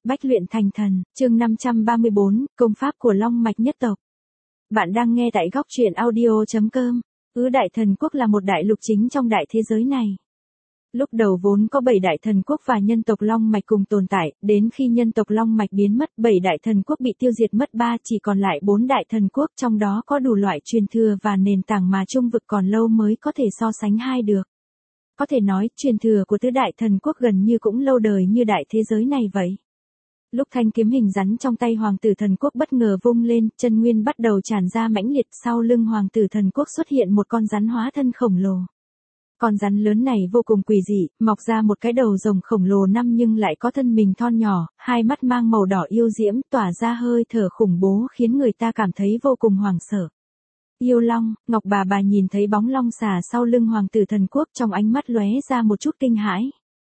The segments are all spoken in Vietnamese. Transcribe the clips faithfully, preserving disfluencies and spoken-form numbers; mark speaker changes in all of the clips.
Speaker 1: bách luyện thành thần, chương năm trăm ba mươi bốn, công pháp của Long mạch nhất tộc. Bạn đang nghe tại góc truyện audio.com. Ứ Đại Thần Quốc là một đại lục chính trong đại thế giới này. Lúc đầu vốn có bảy đại thần quốc và nhân tộc Long mạch cùng tồn tại, đến khi nhân tộc Long mạch biến mất, bảy đại thần quốc bị tiêu diệt mất ba, chỉ còn lại bốn đại thần quốc, trong đó có đủ loại truyền thừa và nền tảng mà trung vực còn lâu mới có thể so sánh hai được. Có thể nói, truyền thừa của tứ đại thần quốc gần như cũng lâu đời như đại thế giới này vậy. Lúc thanh kiếm hình rắn trong tay hoàng tử thần quốc bất ngờ vung lên, chân nguyên bắt đầu tràn ra mãnh liệt, sau lưng hoàng tử thần quốc xuất hiện một con rắn hóa thân khổng lồ. Con rắn lớn này vô cùng quỷ dị, mọc ra một cái đầu rồng khổng lồ năm nhưng lại có thân mình thon nhỏ, hai mắt mang màu đỏ yêu diễm, tỏa ra hơi thở khủng bố khiến người ta cảm thấy vô cùng hoảng sợ. Yêu Long, Ngọc bà bà nhìn thấy bóng long xà sau lưng hoàng tử thần quốc, trong ánh mắt lóe ra một chút kinh hãi.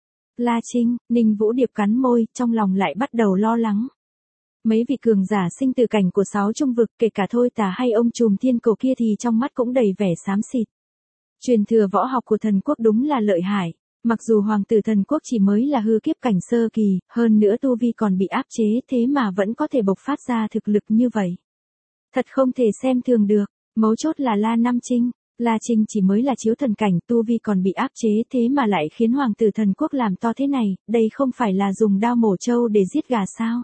Speaker 1: La Trinh, Ninh Vũ Điệp cắn môi, trong lòng lại bắt đầu lo lắng. Mấy vị cường giả sinh tử cảnh của sáu trung vực, kể cả Thôi Tà hay ông trùm thiên cổ kia thì trong mắt cũng đầy vẻ xám xịt. Truyền thừa võ học của thần quốc đúng là lợi hại. Mặc dù hoàng tử thần quốc chỉ mới là hư kiếp cảnh sơ kỳ, hơn nữa tu vi còn bị áp chế, thế mà vẫn có thể bộc phát ra thực lực như vậy. Thật không thể xem thường được. Mấu chốt là La Nam Trinh. La Trinh chỉ mới là chiếu thần cảnh, tu vi còn bị áp chế, thế mà lại khiến hoàng tử thần quốc làm to thế này, đây không phải là dùng đao mổ trâu để giết gà sao?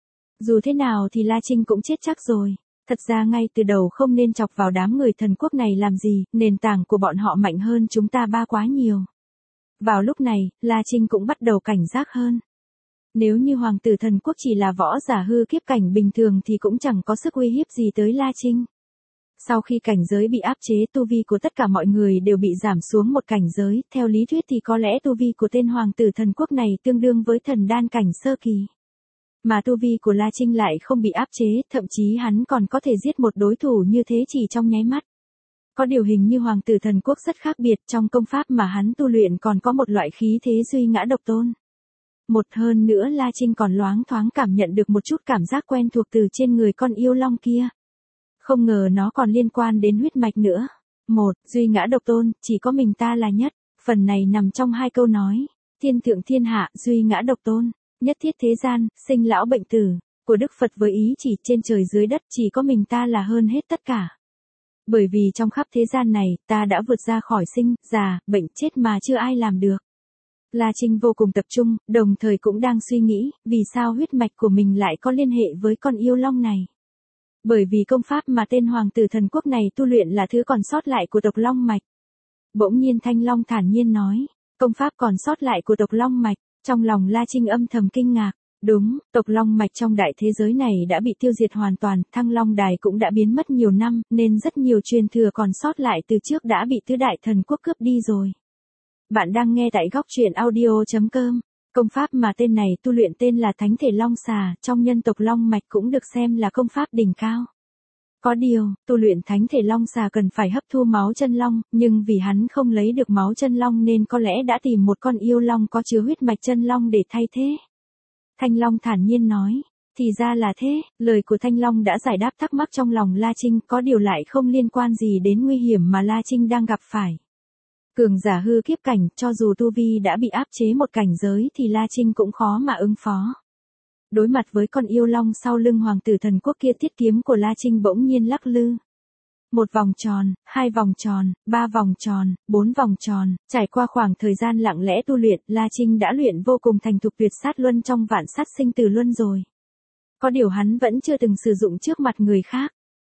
Speaker 1: Dù thế nào thì La Trinh cũng chết chắc rồi. Thật ra ngay từ đầu không nên chọc vào đám người thần quốc này làm gì, nền tảng của bọn họ mạnh hơn chúng ta ba quá nhiều. Vào lúc này, La Trinh cũng bắt đầu cảnh giác hơn. Nếu như hoàng tử thần quốc chỉ là võ giả hư kiếp cảnh bình thường thì cũng chẳng có sức uy hiếp gì tới La Trinh. Sau khi cảnh giới bị áp chế, tu vi của tất cả mọi người đều bị giảm xuống một cảnh giới, theo lý thuyết thì có lẽ tu vi của tên hoàng tử thần quốc này tương đương với thần đan cảnh sơ kỳ. Mà tu vi của La Trinh lại không bị áp chế, thậm chí hắn còn có thể giết một đối thủ như thế chỉ trong nháy mắt. Có điều hình như hoàng tử thần quốc rất khác biệt, trong công pháp mà hắn tu luyện còn có một loại khí thế duy ngã độc tôn. Một hơn nữa La Trinh còn loáng thoáng cảm nhận được một chút cảm giác quen thuộc từ trên người con yêu long kia. Không ngờ nó còn liên quan đến huyết mạch nữa. Một, duy ngã độc tôn, chỉ có mình ta là nhất. Phần này nằm trong hai câu nói. Thiên thượng thiên hạ, duy ngã độc tôn. Nhất thiết thế gian, sinh lão bệnh tử. Của Đức Phật với ý chỉ trên trời dưới đất, chỉ có mình ta là hơn hết tất cả. Bởi vì trong khắp thế gian này, ta đã vượt ra khỏi sinh, già, bệnh chết mà chưa ai làm được. La Trinh vô cùng tập trung, đồng thời cũng đang suy nghĩ, vì sao huyết mạch của mình lại có liên hệ với con yêu long này. Bởi vì công pháp mà tên hoàng tử thần quốc này tu luyện là thứ còn sót lại của tộc Long mạch. Bỗng nhiên Thanh Long thản nhiên nói, công pháp còn sót lại của tộc Long mạch, trong lòng La Trinh âm thầm kinh ngạc. Đúng, tộc Long mạch trong đại thế giới này đã bị tiêu diệt hoàn toàn, Thăng Long Đài cũng đã biến mất nhiều năm, nên rất nhiều truyền thừa còn sót lại từ trước đã bị tứ đại thần quốc cướp đi rồi. Bạn đang nghe tại góc truyện audio.com. Công pháp mà tên này tu luyện tên là Thánh Thể Long Xà, trong nhân tộc Long mạch cũng được xem là công pháp đỉnh cao. Có điều, tu luyện Thánh Thể Long Xà cần phải hấp thu máu chân long, nhưng vì hắn không lấy được máu chân long nên có lẽ đã tìm một con yêu long có chứa huyết mạch chân long để thay thế. Thanh Long thản nhiên nói, thì ra là thế, lời của Thanh Long đã giải đáp thắc mắc trong lòng La Trinh, có điều lại không liên quan gì đến nguy hiểm mà La Trinh đang gặp phải. Cường giả hư kiếp cảnh, cho dù tu vi đã bị áp chế một cảnh giới thì La Trinh cũng khó mà ứng phó. Đối mặt với con yêu long sau lưng hoàng tử thần quốc kia, thiết kiếm của La Trinh bỗng nhiên lắc lư. Một vòng tròn, hai vòng tròn, ba vòng tròn, bốn vòng tròn, trải qua khoảng thời gian lặng lẽ tu luyện, La Trinh đã luyện vô cùng thành thục tuyệt sát luân trong vạn sát sinh tử luân rồi. Có điều hắn vẫn chưa từng sử dụng trước mặt người khác.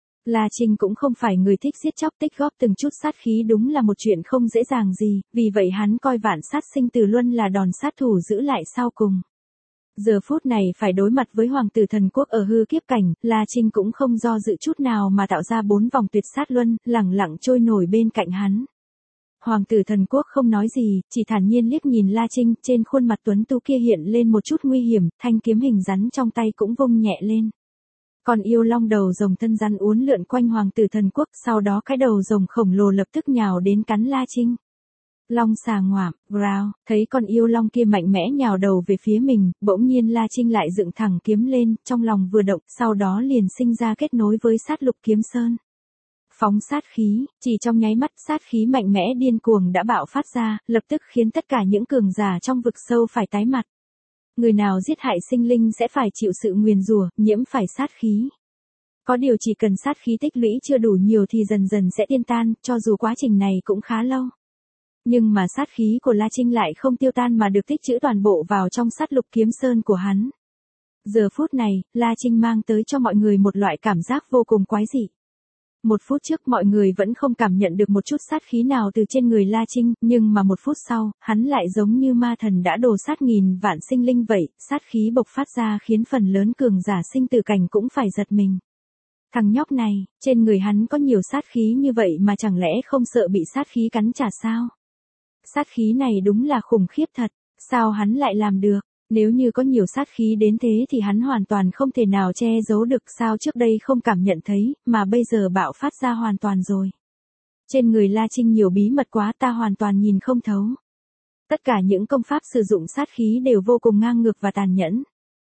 Speaker 1: La Trinh cũng không phải người thích giết chóc tích góp từng chút sát khí, đúng là một chuyện không dễ dàng gì, vì vậy hắn coi vạn sát sinh tử luân là đòn sát thủ giữ lại sau cùng. Giờ phút này phải đối mặt với hoàng tử thần quốc ở hư kiếp cảnh, La Trinh cũng không do dự chút nào mà tạo ra bốn vòng tuyệt sát luân, lẳng lặng trôi nổi bên cạnh hắn. Hoàng tử thần quốc không nói gì, chỉ thản nhiên liếc nhìn La Trinh, trên khuôn mặt tuấn tú kia hiện lên một chút nguy hiểm, thanh kiếm hình rắn trong tay cũng vung nhẹ lên. Còn yêu long đầu rồng thân rắn uốn lượn quanh hoàng tử thần quốc, sau đó cái đầu rồng khổng lồ lập tức nhào đến cắn La Trinh. Long xà ngoạm, growl, thấy con yêu long kia mạnh mẽ nhào đầu về phía mình, bỗng nhiên La Trinh lại dựng thẳng kiếm lên, trong lòng vừa động, sau đó liền sinh ra kết nối với sát lục kiếm sơn. Phóng sát khí, chỉ trong nháy mắt sát khí mạnh mẽ điên cuồng đã bạo phát ra, lập tức khiến tất cả những cường giả trong vực sâu phải tái mặt. Người nào giết hại sinh linh sẽ phải chịu sự nguyền rủa, nhiễm phải sát khí. Có điều chỉ cần sát khí tích lũy chưa đủ nhiều thì dần dần sẽ tiêu tan, cho dù quá trình này cũng khá lâu. Nhưng mà sát khí của La Trinh lại không tiêu tan mà được tích trữ toàn bộ vào trong sát lục kiếm sơn của hắn. Giờ phút này, La Trinh mang tới cho mọi người một loại cảm giác vô cùng quái dị. Một phút trước mọi người vẫn không cảm nhận được một chút sát khí nào từ trên người La Trinh, nhưng mà một phút sau, hắn lại giống như ma thần đã đổ sát nghìn vạn sinh linh vậy, sát khí bộc phát ra khiến phần lớn cường giả sinh tử cảnh cũng phải giật mình. Thằng nhóc này, trên người hắn có nhiều sát khí như vậy mà chẳng lẽ không sợ bị sát khí cắn trả sao? Sát khí này đúng là khủng khiếp thật, sao hắn lại làm được? Nếu như có nhiều sát khí đến thế thì hắn hoàn toàn không thể nào che giấu được, sao trước đây không cảm nhận thấy, mà bây giờ bạo phát ra hoàn toàn rồi. Trên người La Trinh nhiều bí mật quá ta hoàn toàn nhìn không thấu. Tất cả những công pháp sử dụng sát khí đều vô cùng ngang ngược và tàn nhẫn.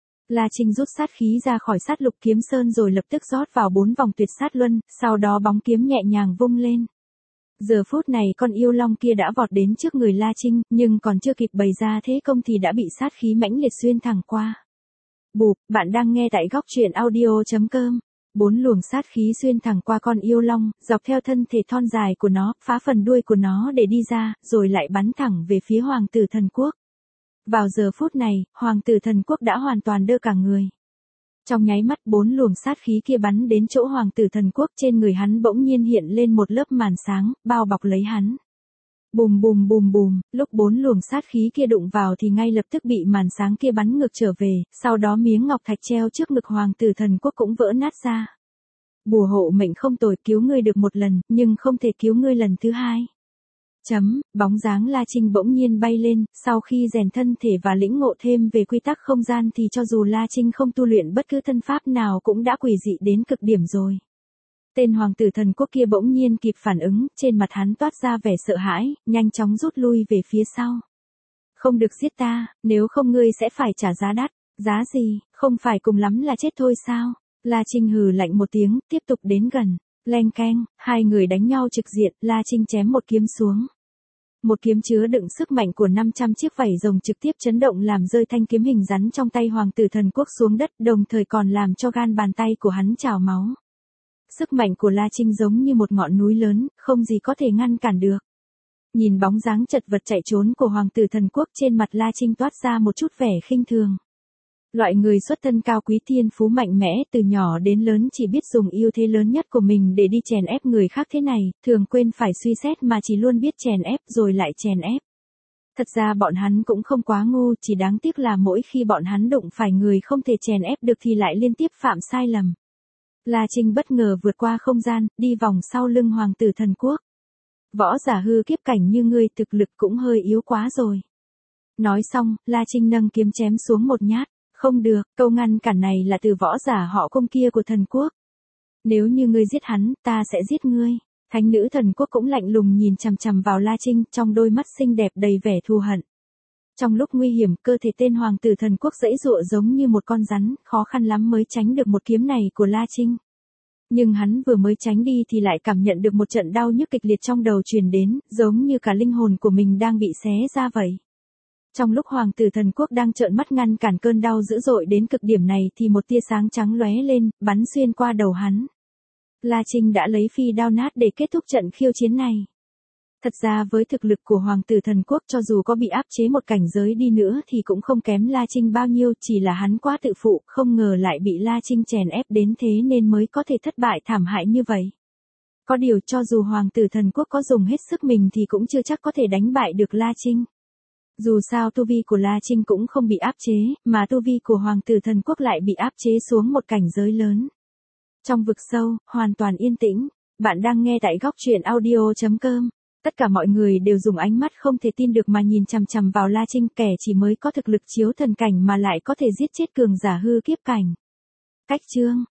Speaker 1: La Trinh rút sát khí ra khỏi sát lục kiếm sơn rồi lập tức rót vào bốn vòng tuyệt sát luân, sau đó bóng kiếm nhẹ nhàng vung lên. Giờ phút này con yêu long kia đã vọt đến trước người La Trinh, nhưng còn chưa kịp bày ra thế công thì đã bị sát khí mãnh liệt xuyên thẳng qua. Bụp, bạn đang nghe tại góc truyện audio chấm com. Bốn luồng sát khí xuyên thẳng qua con yêu long, dọc theo thân thể thon dài của nó, phá phần đuôi của nó để đi ra, rồi lại bắn thẳng về phía Hoàng tử Thần Quốc. Vào giờ phút này, Hoàng tử Thần Quốc đã hoàn toàn đơ cả người. Trong nháy mắt bốn luồng sát khí kia bắn đến chỗ Hoàng tử Thần Quốc, trên người hắn bỗng nhiên hiện lên một lớp màn sáng, bao bọc lấy hắn. Bùm bùm bùm bùm, lúc bốn luồng sát khí kia đụng vào thì ngay lập tức bị màn sáng kia bắn ngược trở về, sau đó miếng ngọc thạch treo trước ngực Hoàng tử Thần Quốc cũng vỡ nát ra. Bùa hộ mệnh không tồi, cứu ngươi được một lần, nhưng không thể cứu ngươi lần thứ hai. Chấm, bóng dáng La Trinh bỗng nhiên bay lên, sau khi rèn thân thể và lĩnh ngộ thêm về quy tắc không gian thì cho dù La Trinh không tu luyện bất cứ thân pháp nào cũng đã quỷ dị đến cực điểm rồi. Tên Hoàng tử Thần Quốc kia bỗng nhiên kịp phản ứng, trên mặt hắn toát ra vẻ sợ hãi, nhanh chóng rút lui về phía sau. Không được giết ta, nếu không ngươi sẽ phải trả giá đắt. Giá gì, không phải cùng lắm là chết thôi sao? La Trinh hừ lạnh một tiếng, tiếp tục đến gần. Leng keng, hai người đánh nhau trực diện, La Trinh chém một kiếm xuống. Một kiếm chứa đựng sức mạnh của năm trăm chiếc vảy rồng trực tiếp chấn động làm rơi thanh kiếm hình rắn trong tay Hoàng tử Thần Quốc xuống đất, đồng thời còn làm cho gan bàn tay của hắn trào máu. Sức mạnh của La Trinh giống như một ngọn núi lớn, không gì có thể ngăn cản được. Nhìn bóng dáng chật vật chạy trốn của Hoàng tử Thần Quốc, trên mặt La Trinh toát ra một chút vẻ khinh thường. Loại người xuất thân cao quý thiên phú mạnh mẽ từ nhỏ đến lớn chỉ biết dùng ưu thế lớn nhất của mình để đi chèn ép người khác thế này, thường quên phải suy xét mà chỉ luôn biết chèn ép rồi lại chèn ép. Thật ra bọn hắn cũng không quá ngu, chỉ đáng tiếc là mỗi khi bọn hắn đụng phải người không thể chèn ép được thì lại liên tiếp phạm sai lầm. La Trinh bất ngờ vượt qua không gian, đi vòng sau lưng Hoàng tử Thần Quốc. Võ giả hư kiếp cảnh như ngươi thực lực cũng hơi yếu quá rồi. Nói xong, La Trinh nâng kiếm chém xuống một nhát. Không được, câu ngăn cản này là từ võ giả họ Cung kia của Thần Quốc. Nếu như ngươi giết hắn, ta sẽ giết ngươi. Thánh nữ Thần Quốc cũng lạnh lùng nhìn chằm chằm vào La Trinh, trong đôi mắt xinh đẹp đầy vẻ thù hận. Trong lúc nguy hiểm, cơ thể tên Hoàng tử Thần Quốc giãy giụa giống như một con rắn, khó khăn lắm mới tránh được một kiếm này của La Trinh. Nhưng hắn vừa mới tránh đi thì lại cảm nhận được một trận đau nhức kịch liệt trong đầu truyền đến, giống như cả linh hồn của mình đang bị xé ra vậy. Trong lúc Hoàng tử Thần Quốc đang trợn mắt ngăn cản cơn đau dữ dội đến cực điểm này thì một tia sáng trắng lóe lên, bắn xuyên qua đầu hắn. La Trinh đã lấy phi đao nát để kết thúc trận khiêu chiến này. Thật ra với thực lực của Hoàng tử Thần Quốc cho dù có bị áp chế một cảnh giới đi nữa thì cũng không kém La Trinh bao nhiêu, chỉ là hắn quá tự phụ, không ngờ lại bị La Trinh chèn ép đến thế nên mới có thể thất bại thảm hại như vậy. Có điều cho dù Hoàng tử Thần Quốc có dùng hết sức mình thì cũng chưa chắc có thể đánh bại được La Trinh. Dù sao tu vi của La Trinh cũng không bị áp chế, mà tu vi của Hoàng tử Thần Quốc lại bị áp chế xuống một cảnh giới lớn. Trong vực sâu, hoàn toàn yên tĩnh, bạn đang nghe tại góc truyện audio chấm com. Tất cả mọi người đều dùng ánh mắt không thể tin được mà nhìn chằm chằm vào La Trinh, kẻ chỉ mới có thực lực chiếu thần cảnh mà lại có thể giết chết cường giả hư kiếp cảnh. Cách chương